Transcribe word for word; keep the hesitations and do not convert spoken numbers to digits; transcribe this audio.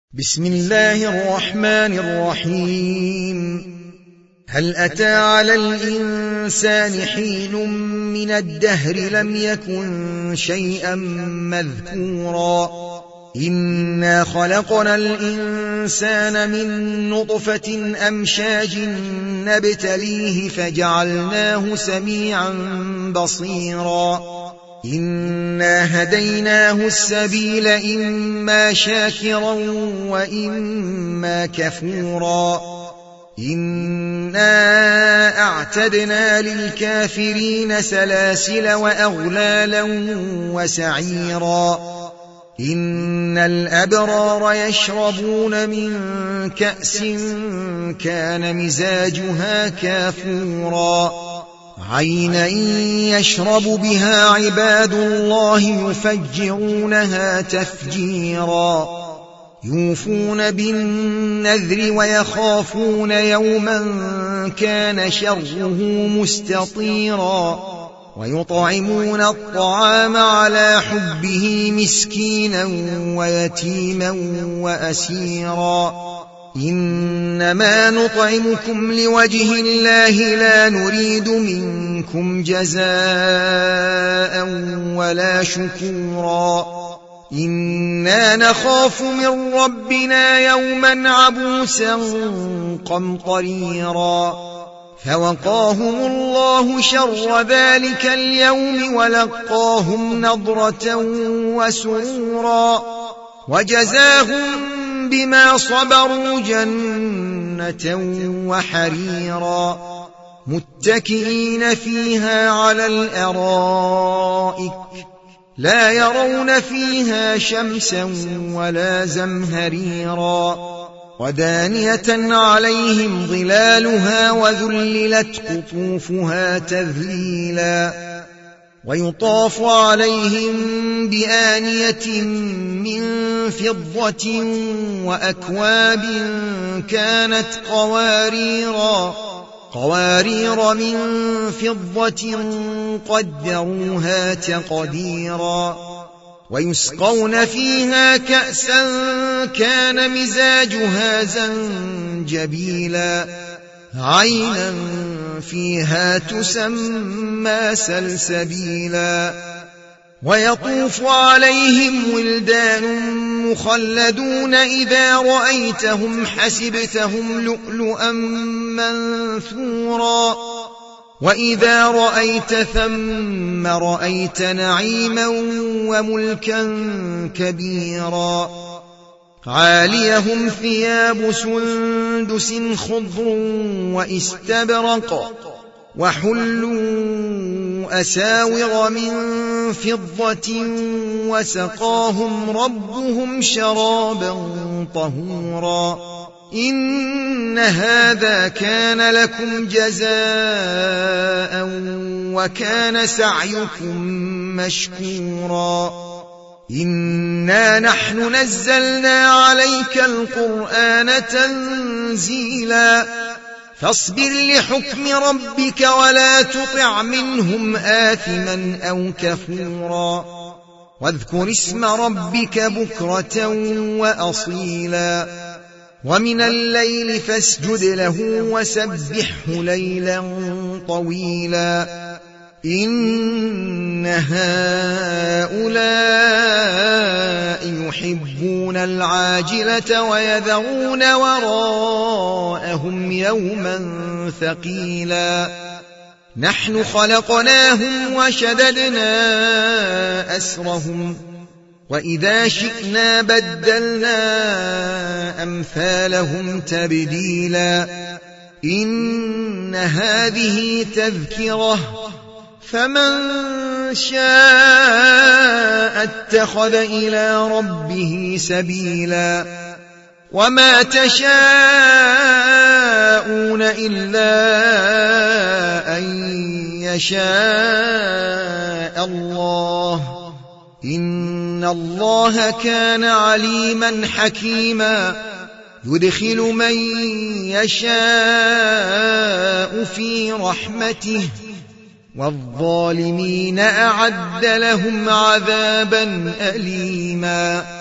بسم الله الرحمن الرحيم. هل أتى على الإنسان حين من الدهر لم يكن شيئا مذكورا إنا خلقنا الإنسان من نطفة أمشاج نبتليه فجعلناه سميعا بصيرا إنا هديناه السبيل إما شاكرا وإما كفورا إنا أعتدنا للكافرين سلاسل وأغلالا وسعيرا إن الأبرار يشربون من كأس كان مزاجها كافورا عينا يشرب بها عباد الله يفجرونها تفجيرا يوفون بالنذر ويخافون يوما كان شره مستطيرا ويطعمون الطعام على حبه مسكينا ويتيما وأسيرا إنما نطعمكم لوجه الله لا نريد منكم جزاء ولا شكورا إنا نخاف من ربنا يوما عبوسا قمطريرا فوقاهم الله شر ذلك اليوم ولقاهم نضرة وسرورا وجزاهم بما صبروا جنة وحريرا متكئين فيها على الأرائك لا يرون فيها شمسا ولا زمهريرا ودانية عليهم ظلالها وذللت قطوفها تذليلا ويطاف عليهم بآنية من فضة وأكواب كانت قواريرا قوارير من فضة قدروها تقديرا ويسقون فيها كأسا كان مزاجها زنجبيلا عينا فيها تسمى سلسبيلا ويطوف عليهم ولدان مخلدون إذا رأيتهم حسبتهم لؤلؤا منثورا وإذا رأيت ثم رأيت نعيما وملكا كبيرا عاليهم ثياب سندس خضر واستبرق وحلوا أساور من فضة وسقاهم ربهم شرابا طهورا إن هذا كان لكم جزاء وكان سعيكم مشكورا إنا نحن نزلنا عليك القرآن تنزيلا فاصبر لحكم ربك ولا تطع منهم آثما أو كفورا واذكر اسم ربك بكرة وأصيلا ومن الليل فاسجد له وسبحه ليلا طويلا إن هؤلاء يحبون العاجلة ويذرون وراءهم يوما ثقيلا نحن خلقناهم وشددنا أسرهم وإذا شئنا بدلنا أمثالهم تبديلا إن هذه تذكرة فمن شاء اتخذ إلى ربه سبيلا وما تشاءون إلا أن يشاء الله إن الله كان عليما حكيما يدخل من يشاء في رحمته والظالمين أعد لهم عذابا أليما.